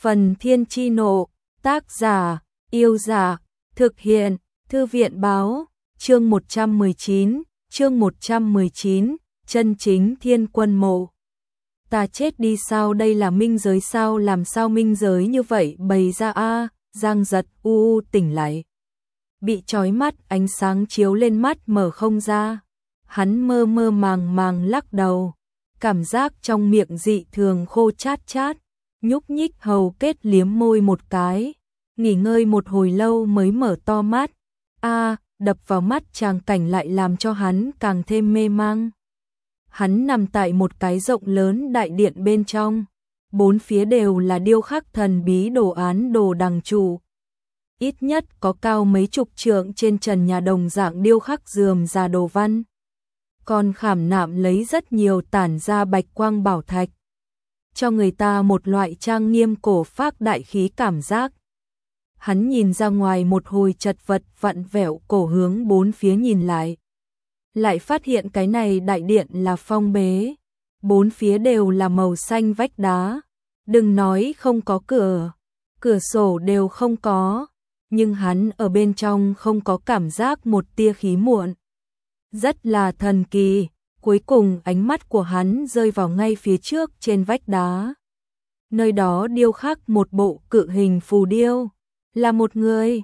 Phần Thiên Chi Nộ, tác giả, Yêu Giả, thực hiện, Thư viện Báo, chương 119, chân chính Thiên Quân Mộ. Ta chết đi sao, đây là minh giới sao, làm sao minh giới như vậy bày ra a? Giang Giật tỉnh lại. Bị chói mắt, ánh sáng chiếu lên mắt mở không ra. Hắn mơ mơ màng màng lắc đầu, cảm giác trong miệng dị thường khô chát chát, nhúc nhích hầu kết liếm môi một cái, nghỉ ngơi một hồi lâu mới mở to mắt. Đập vào mắt tràng cảnh lại làm cho hắn càng thêm mê mang. Hắn nằm tại một cái rộng lớn đại điện bên trong, bốn phía đều là điêu khắc thần bí đồ án đồ đằng trụ. Ít nhất có cao mấy chục trượng, trên trần nhà đồng dạng điêu khắc rườm rà đồ văn. Còn khảm nạm lấy rất nhiều tản ra bạch quang bảo thạch, cho người ta một loại trang nghiêm cổ phác đại khí cảm giác. Hắn nhìn ra ngoài một hồi chật vật vặn vẹo cổ, hướng bốn phía nhìn lại phát hiện cái này đại điện là phong bế, bốn phía đều là màu xanh vách đá, đừng nói không có cửa sổ đều không có, nhưng hắn ở bên trong không có cảm giác một tia khí muộn. Rất là thần kỳ. Cuối cùng ánh mắt của hắn rơi vào ngay phía trước trên vách đá. Nơi đó điêu khắc một bộ cự hình phù điêu, là một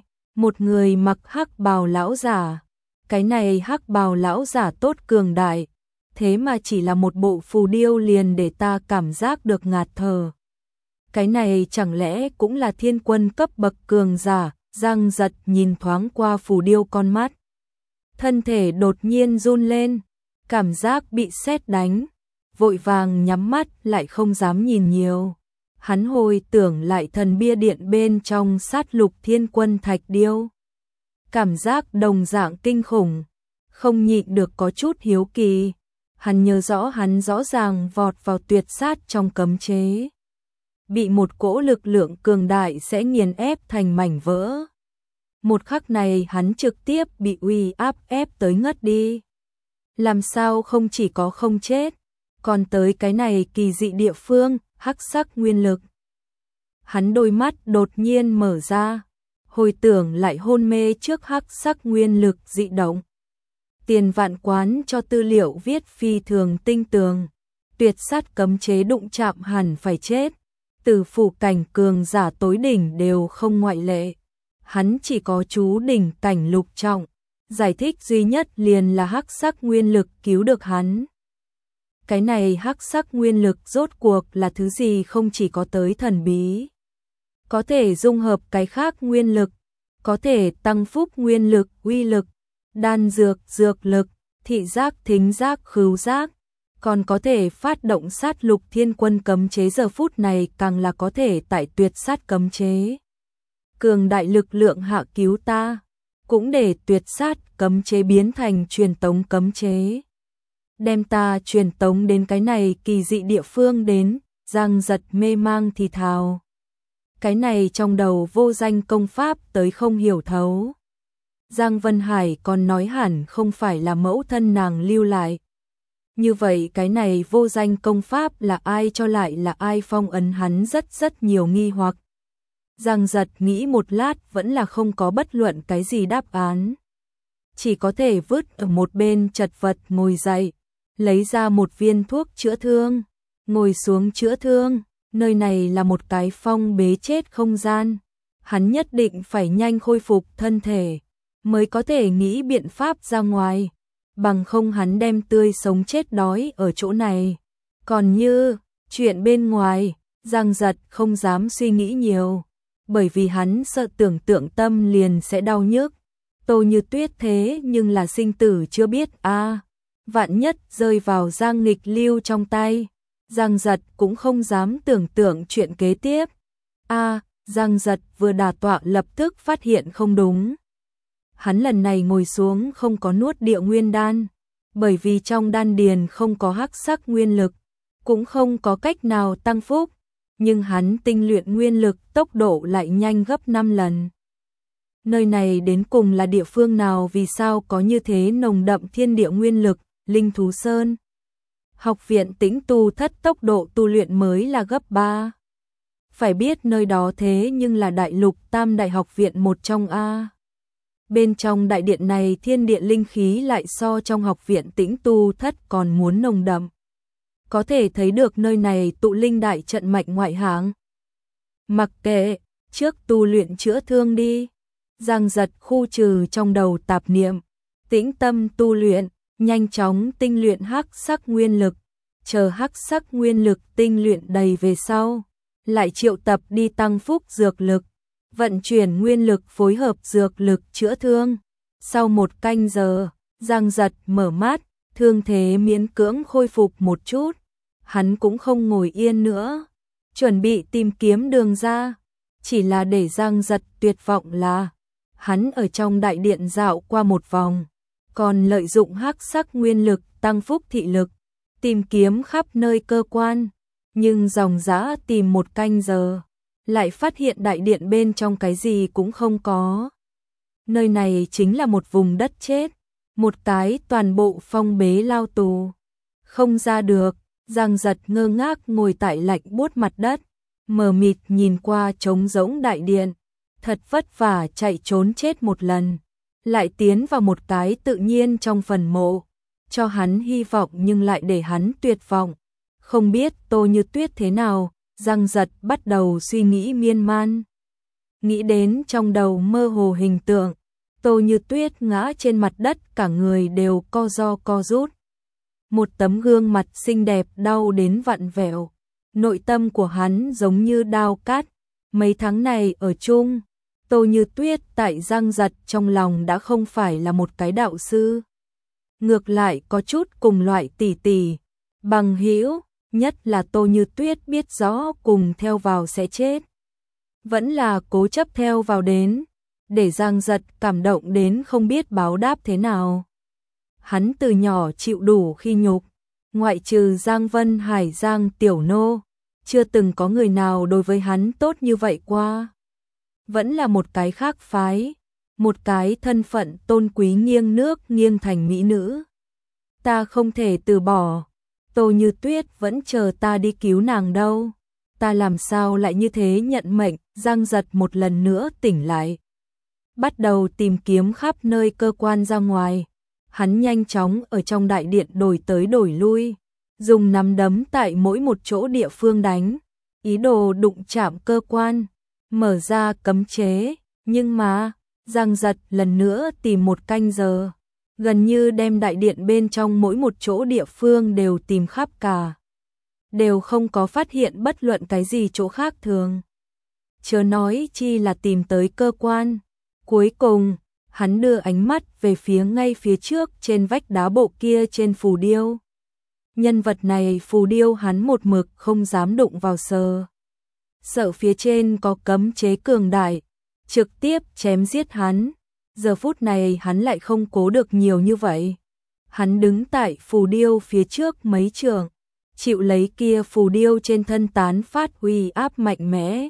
người mặc hắc bào lão giả. Cái này hắc bào lão giả tốt cường đại, thế mà chỉ là một bộ phù điêu liền để ta cảm giác được ngạt thở. Cái này chẳng lẽ cũng là thiên quân cấp bậc cường giả? Giang Giật nhìn thoáng qua phù điêu, con mắt thân thể đột nhiên run lên, cảm giác bị sét đánh, vội vàng nhắm mắt lại không dám nhìn nhiều. Hắn hồi tưởng lại thần bia điện bên trong sát lục thiên quân thạch điêu, cảm giác đồng dạng kinh khủng, không nhịn được có chút hiếu kỳ. Hắn nhớ rõ hắn rõ ràng vọt vào tuyệt sát trong cấm chế, bị một cỗ lực lượng cường đại sẽ nghiền ép thành mảnh vỡ. Một khắc này hắn trực tiếp bị uy áp ép tới ngất đi. Làm sao không chỉ có không chết, còn tới cái này kỳ dị địa phương, hắc sắc nguyên lực. Hắn đôi mắt đột nhiên mở ra, hồi tưởng lại hôn mê trước hắc sắc nguyên lực dị động. Tiền Vạn Quán cho tư liệu viết phi thường tinh tường, tuyệt sát cấm chế đụng chạm hẳn phải chết, từ phủ cảnh cường giả tối đỉnh đều không ngoại lệ. Hắn chỉ có chú đỉnh cảnh lục trọng, giải thích duy nhất liền là hắc sắc nguyên lực cứu được hắn. Cái này hắc sắc nguyên lực rốt cuộc là thứ gì, không chỉ có tới thần bí, có thể dung hợp cái khác nguyên lực, có thể tăng phúc nguyên lực, uy lực, đan dược, dược lực, thị giác, thính giác, khứu giác, còn có thể phát động sát lục thiên quân cấm chế. Giờ phút này càng là có thể tại tuyệt sát cấm chế cường đại lực lượng hạ cứu ta, cũng để tuyệt sát cấm chế biến thành truyền tống cấm chế, đem ta truyền tống đến cái này kỳ dị địa phương đến. Giang Giật mê mang thì thào, cái này trong đầu vô danh công pháp tới không hiểu thấu. Giang Vân Hải còn nói hẳn không phải là mẫu thân nàng lưu lại. Như vậy cái này vô danh công pháp là ai cho, lại là ai phong ấn hắn? Rất nhiều nghi hoặc. Giang Giật nghĩ một lát vẫn là không có bất luận cái gì đáp án, chỉ có thể vứt ở một bên chật vật ngồi dậy, lấy ra một viên thuốc chữa thương, ngồi xuống chữa thương. Nơi này là một cái phong bế chết không gian, hắn nhất định phải nhanh khôi phục thân thể mới có thể nghĩ biện pháp ra ngoài, bằng không hắn đem tươi sống chết đói ở chỗ này. Còn như chuyện bên ngoài, Giang Giật không dám suy nghĩ nhiều, bởi vì hắn sợ tưởng tượng tâm liền sẽ đau nhức. Tô Như Tuyết thế nhưng là sinh tử chưa biết vạn nhất rơi vào Giang Nghịch Lưu trong tay, Giang Giật cũng không dám tưởng tượng chuyện kế tiếp. Giang Giật vừa đả tọa lập tức phát hiện không đúng. Hắn lần này ngồi xuống không có nuốt địa nguyên đan, bởi vì trong đan điền không có hắc sắc nguyên lực, cũng không có cách nào tăng phúc, nhưng hắn tinh luyện nguyên lực tốc độ lại nhanh gấp 5 lần. Nơi này đến cùng là địa phương nào, vì sao có như thế nồng đậm thiên địa nguyên lực? Linh Thú Sơn. Học viện Tĩnh Tu Thất tốc độ tu luyện mới là gấp 3 phải biết nơi đó thế nhưng là đại lục tam đại học viện một trong A. Bên trong đại điện này thiên địa linh khí lại so trong học viện Tĩnh Tu Thất còn muốn nồng đậm. Có thể thấy được nơi này tụ linh đại trận mạnh ngoại hạng. Mặc kệ, trước tu luyện chữa thương đi. Giang Giật khu trừ trong đầu tạp niệm, tĩnh tâm tu luyện, nhanh chóng tinh luyện hắc sắc nguyên lực, chờ hắc sắc nguyên lực tinh luyện đầy về sau, lại triệu tập đi tăng phúc dược lực, vận chuyển nguyên lực phối hợp dược lực chữa thương. Sau 1 canh giờ, Giang Giật mở mắt, thương thế miễn cưỡng khôi phục một chút, hắn cũng không ngồi yên nữa, chuẩn bị tìm kiếm đường ra, chỉ là để Giang Giật tuyệt vọng là hắn ở trong đại điện dạo qua một vòng, còn lợi dụng hắc sắc nguyên lực tăng phúc thị lực, tìm kiếm khắp nơi cơ quan, nhưng dòng dã tìm 1 canh giờ, lại phát hiện đại điện bên trong cái gì cũng không có. Nơi này chính là một vùng đất chết, một cái toàn bộ phong bế lao tù, không ra được. Giang Giật ngơ ngác ngồi tại lạnh buốt mặt đất, mờ mịt nhìn qua trống rỗng đại điện, thật vất vả chạy trốn chết một lần, lại tiến vào một cái tự nhiên trong phần mộ, cho hắn hy vọng nhưng lại để hắn tuyệt vọng. Không biết Tô Như Tuyết thế nào, Giang Giật bắt đầu suy nghĩ miên man. Nghĩ đến trong đầu mơ hồ hình tượng, Tô Như Tuyết ngã trên mặt đất cả người đều co ro co rút. Một tấm gương mặt xinh đẹp đau đến vặn vẹo, nội tâm của hắn giống như đao cắt. Mấy tháng này ở chung, Tô Như Tuyết tại Giang Giật trong lòng đã không phải là một cái đạo sư. Ngược lại có chút cùng loại tỷ tỷ, bằng hữu, nhất là Tô Như Tuyết biết rõ cùng theo vào sẽ chết. Vẫn là cố chấp theo vào đến, để Giang Giật cảm động đến không biết báo đáp thế nào. Hắn từ nhỏ chịu đủ khi nhục, ngoại trừ Giang Vân Hải Giang Tiểu Nô, chưa từng có người nào đối với hắn tốt như vậy qua. Vẫn là một cái khác phái, một cái thân phận tôn quý nghiêng nước nghiêng thành mỹ nữ. Ta không thể từ bỏ, Tô Như Tuyết vẫn chờ ta đi cứu nàng đâu. Ta làm sao lại như thế nhận mệnh. Giang Giật một lần nữa tỉnh lại, bắt đầu tìm kiếm khắp nơi cơ quan ra ngoài. Hắn nhanh chóng ở trong đại điện đổi tới đổi lui, dùng nắm đấm tại mỗi một chỗ địa phương đánh, ý đồ đụng chạm cơ quan, mở ra cấm chế. Nhưng mà, Giang Giật lần nữa tìm 1 canh giờ, gần như đem đại điện bên trong mỗi một chỗ địa phương đều tìm khắp cả, đều không có phát hiện bất luận cái gì chỗ khác thường. Chớ nói chi là tìm tới cơ quan. Cuối cùng, hắn đưa ánh mắt về phía ngay phía trước trên vách đá bộ kia trên phù điêu. Nhân vật này phù điêu hắn một mực không dám đụng vào sờ. Sợ phía trên có cấm chế cường đại, trực tiếp chém giết hắn. Giờ phút này hắn lại không cố được nhiều như vậy. Hắn đứng tại phù điêu phía trước mấy trường, chịu lấy kia phù điêu trên thân tán phát uy áp mạnh mẽ.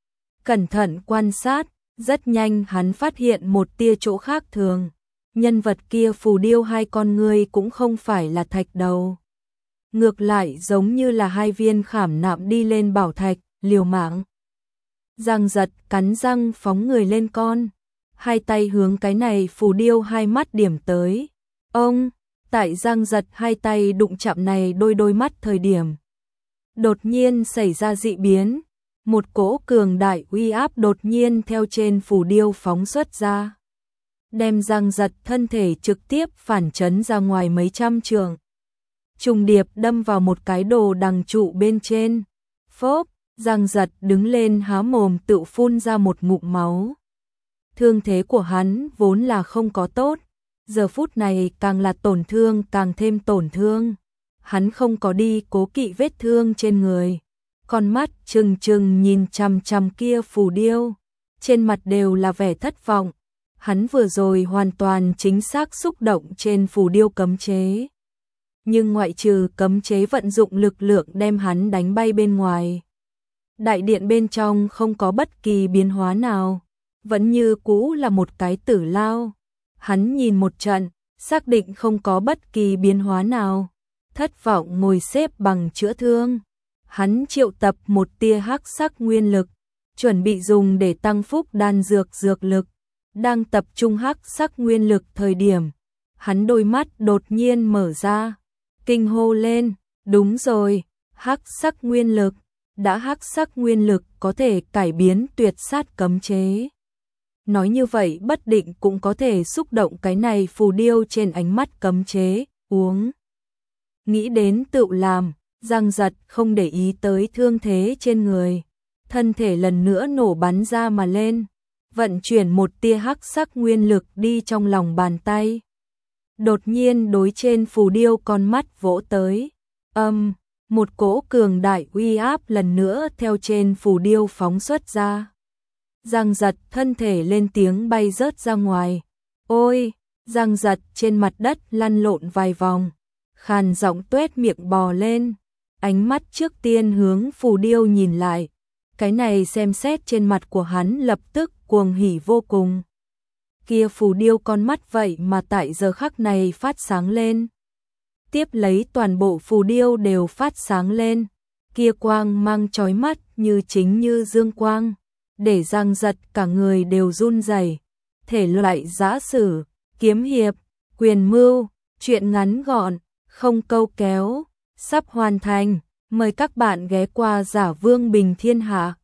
Cẩn thận quan sát, rất nhanh hắn phát hiện một tia chỗ khác thường. Nhân vật kia phù điêu 2 con ngươi cũng không phải là thạch đầu. Ngược lại giống như là 2 viên khảm nạm đi lên bảo thạch, liều mạng. Giang Giật cắn răng phóng người lên con, 2 tay hướng cái này phù điêu 2 mắt điểm tới. Ông, tại Giang Giật 2 tay đụng chạm này đôi mắt thời điểm, đột nhiên xảy ra dị biến. Một cỗ cường đại uy áp đột nhiên theo trên phù điêu phóng xuất ra, đem Giang Giật thân thể trực tiếp phản chấn ra ngoài mấy trăm trượng, trùng điệp đâm vào một cái đồ đằng trụ bên trên. Phốp, Giang Giật đứng lên há mồm tự phun ra một ngụm máu. Thương thế của hắn vốn là không có tốt, giờ phút này càng là tổn thương càng thêm tổn thương. Hắn không có đi cố kỵ vết thương trên người, con mắt trừng trừng nhìn chằm chằm kia phù điêu, trên mặt đều là vẻ thất vọng. Hắn vừa rồi hoàn toàn chính xác xúc động trên phù điêu cấm chế, nhưng ngoại trừ cấm chế vận dụng lực lượng đem hắn đánh bay bên ngoài, đại điện bên trong không có bất kỳ biến hóa nào, vẫn như cũ là một cái tử lao. Hắn nhìn một trận, xác định không có bất kỳ biến hóa nào, thất vọng ngồi xếp bằng chữa thương. hắn triệu tập một tia hắc sắc nguyên lực, chuẩn bị dùng để tăng phúc đan dược lực. Đang tập trung hắc sắc nguyên lực thời điểm, hắn đôi mắt đột nhiên mở ra, kinh hô lên, đúng rồi, hắc sắc nguyên lực, đã hắc sắc nguyên lực có thể cải biến tuyệt sát cấm chế. Nói như vậy bất định cũng có thể xúc động cái này phù điêu trên ánh mắt cấm chế, uống. Nghĩ đến tự làm, Giang Giật không để ý tới thương thế trên người, thân thể lần nữa nổ bắn ra mà lên, vận chuyển một tia hắc sắc nguyên lực đi trong lòng bàn tay. Đột nhiên đối trên phù điêu con mắt vỗ tới, một cỗ cường đại uy áp lần nữa theo trên phù điêu phóng xuất ra. Giang Giật thân thể lên tiếng bay rớt ra ngoài. Ôi, Giang Giật trên mặt đất lăn lộn vài vòng, khàn giọng tuét miệng bò lên, ánh mắt trước tiên hướng phù điêu nhìn lại. Cái này xem xét trên mặt của hắn lập tức cuồng hỉ vô cùng. Kia phù điêu con mắt vậy mà tại giờ khắc này phát sáng lên. Tiếp lấy toàn bộ phù điêu đều phát sáng lên, kia quang mang chói mắt như chính như dương quang, để Giang Giật cả người đều run rẩy. Thể loại giã sử, kiếm hiệp, quyền mưu, truyện ngắn gọn, không câu kéo, sắp hoàn thành, mời các bạn ghé qua Giả Vương Bình Thiên Hạ.